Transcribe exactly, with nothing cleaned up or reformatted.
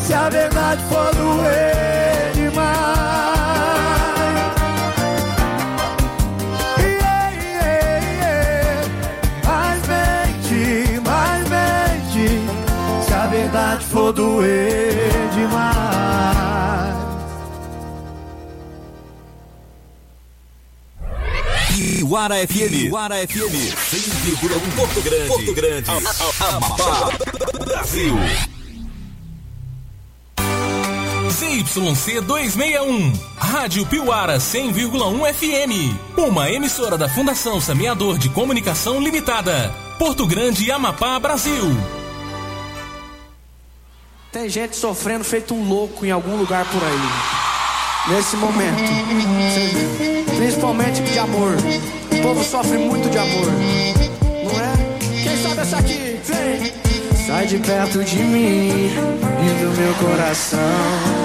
se a verdade for doer demais. Yeah, yeah, yeah. Mas mente, mas mente, se a verdade for doer demais. Piuara F M, Piuara F M, cem vírgula um Porto Grande, Porto Grande, Amapá, Brasil. Z Y C duzentos e sessenta e um, Rádio Piuara cem vírgula um F M, uma emissora da Fundação Semeador de Comunicação Limitada, Porto Grande e Amapá, Brasil. Tem gente sofrendo feito um louco em algum lugar por aí, nesse momento, principalmente de amor. O povo sofre muito de amor, não é? Quem sabe essa aqui? Vem! Sai de perto de mim e do meu coração.